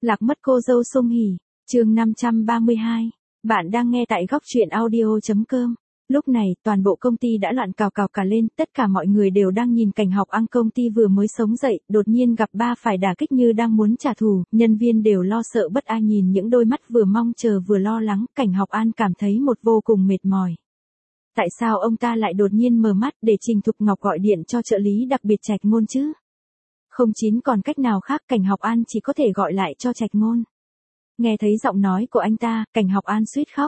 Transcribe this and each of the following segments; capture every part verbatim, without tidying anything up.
Lạc mất cô dâu Sung Hỉ, chương năm trăm ba mươi hai. Bạn đang nghe tại góc truyện audio chấm com. Lúc này, toàn bộ công ty đã loạn cào cào cả lên, tất cả mọi người đều đang nhìn cảnh Học An công ty vừa mới sống dậy, đột nhiên gặp ba phải đả kích như đang muốn trả thù, nhân viên đều lo sợ bất an nhìn những đôi mắt vừa mong chờ vừa lo lắng, cảnh Học An cảm thấy một vô cùng mệt mỏi. Tại sao ông ta lại đột nhiên mở mắt để Trình Thục Ngọc gọi điện cho trợ lý đặc biệt Trạch Ngôn chứ? Không chín còn cách nào khác, cảnh Học An chỉ có thể gọi lại cho Trạch Ngôn. Nghe thấy giọng nói của anh ta, cảnh Học An suýt khóc.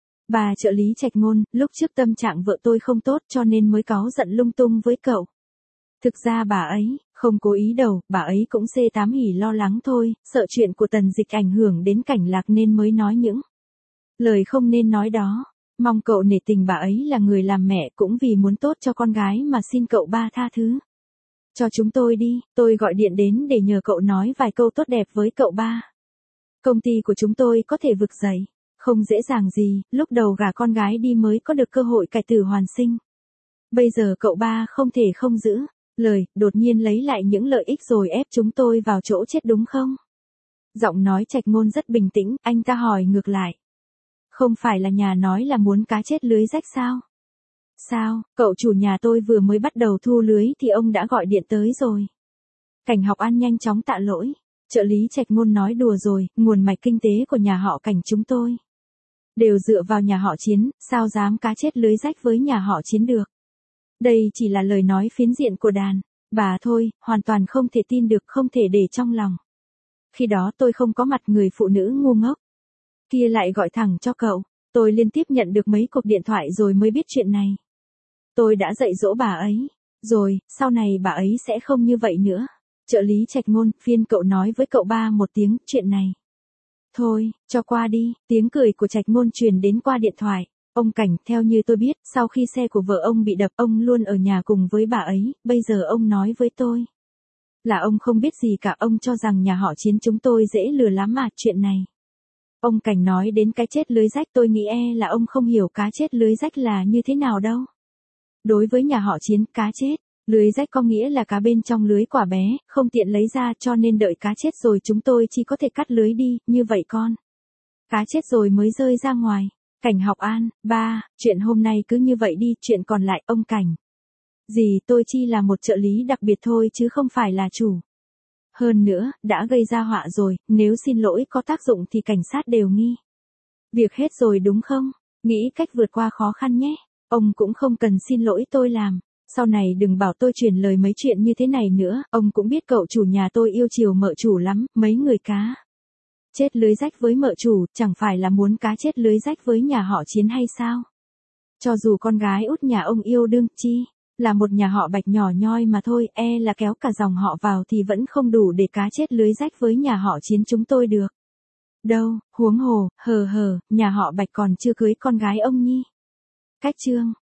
Bà trợ lý Trạch Ngôn, lúc trước tâm trạng vợ tôi không tốt cho nên mới cáu giận lung tung với cậu. Thực ra bà ấy, không cố ý đâu, bà ấy cũng xê tám hỉ lo lắng thôi, sợ chuyện của Tần Dịch ảnh hưởng đến Cảnh Lạc nên mới nói những lời không nên nói đó. Mong cậu nể tình bà ấy là người làm mẹ cũng vì muốn tốt cho con gái mà xin cậu ba tha thứ. Cho chúng tôi đi, tôi gọi điện đến để nhờ cậu nói vài câu tốt đẹp với cậu ba. Công ty của chúng tôi có thể vực dậy, không dễ dàng gì, lúc đầu gả con gái đi mới có được cơ hội cải tử hoàn sinh. Bây giờ cậu ba không thể không giữ lời, đột nhiên lấy lại những lợi ích rồi ép chúng tôi vào chỗ chết đúng không? Giọng nói Trạch Ngôn rất bình tĩnh, anh ta hỏi ngược lại. Không phải là nhà nói là muốn cá chết lưới rách sao? Sao, cậu chủ nhà tôi vừa mới bắt đầu thu lưới thì ông đã gọi điện tới rồi. Cảnh Học An nhanh chóng tạ lỗi. Trợ lý Trạch Ngôn nói đùa rồi, nguồn mạch kinh tế của nhà họ Cảnh chúng tôi đều dựa vào nhà họ Chiến, sao dám cá chết lưới rách với nhà họ Chiến được. Đây chỉ là lời nói phiến diện của đàn bà thôi, hoàn toàn không thể tin được, không thể để trong lòng. Khi đó tôi không có mặt, người phụ nữ ngu ngốc kia lại gọi thẳng cho cậu. Tôi liên tiếp nhận được mấy cuộc điện thoại rồi mới biết chuyện này. Tôi đã dạy dỗ bà ấy rồi, sau này bà ấy sẽ không như vậy nữa. Trợ lý Trạch Ngôn, phiên cậu nói với cậu ba một tiếng chuyện này. Thôi, cho qua đi, tiếng cười của Trạch Ngôn truyền đến qua điện thoại. Ông Cảnh, theo như tôi biết, sau khi xe của vợ ông bị đập, ông luôn ở nhà cùng với bà ấy, bây giờ ông nói với tôi là ông không biết gì cả, ông cho rằng nhà họ Chiến chúng tôi dễ lừa lắm mà, chuyện này. Ông Cảnh nói đến cái chết lưới rách, tôi nghĩ e là ông không hiểu cá chết lưới rách là như thế nào đâu. Đối với nhà họ Chiến, cá chết lưới rách có nghĩa là cá bên trong lưới quả bé, không tiện lấy ra cho nên đợi cá chết rồi chúng tôi chỉ có thể cắt lưới đi, như vậy con. Cá chết rồi mới rơi ra ngoài. Cảnh Học An, ba, chuyện hôm nay cứ như vậy đi, chuyện còn lại ông Cảnh. Gì, tôi chỉ là một trợ lý đặc biệt thôi chứ không phải là chủ. Hơn nữa, đã gây ra họa rồi, nếu xin lỗi có tác dụng thì cảnh sát đều nghi việc hết rồi đúng không? Nghĩ cách vượt qua khó khăn nhé. Ông cũng không cần xin lỗi tôi làm. Sau này đừng bảo tôi truyền lời mấy chuyện như thế này nữa, ông cũng biết cậu chủ nhà tôi yêu chiều mợ chủ lắm, mấy người cá chết lưới rách với mợ chủ, chẳng phải là muốn cá chết lưới rách với nhà họ Chiến hay sao? Cho dù con gái út nhà ông yêu đương chi là một nhà họ Bạch nhỏ nhoi mà thôi, e là kéo cả dòng họ vào thì vẫn không đủ để cá chết lưới rách với nhà họ Chiến chúng tôi được. Đâu, huống hồ, hờ hờ, nhà họ Bạch còn chưa cưới con gái ông Nhi. Cách chương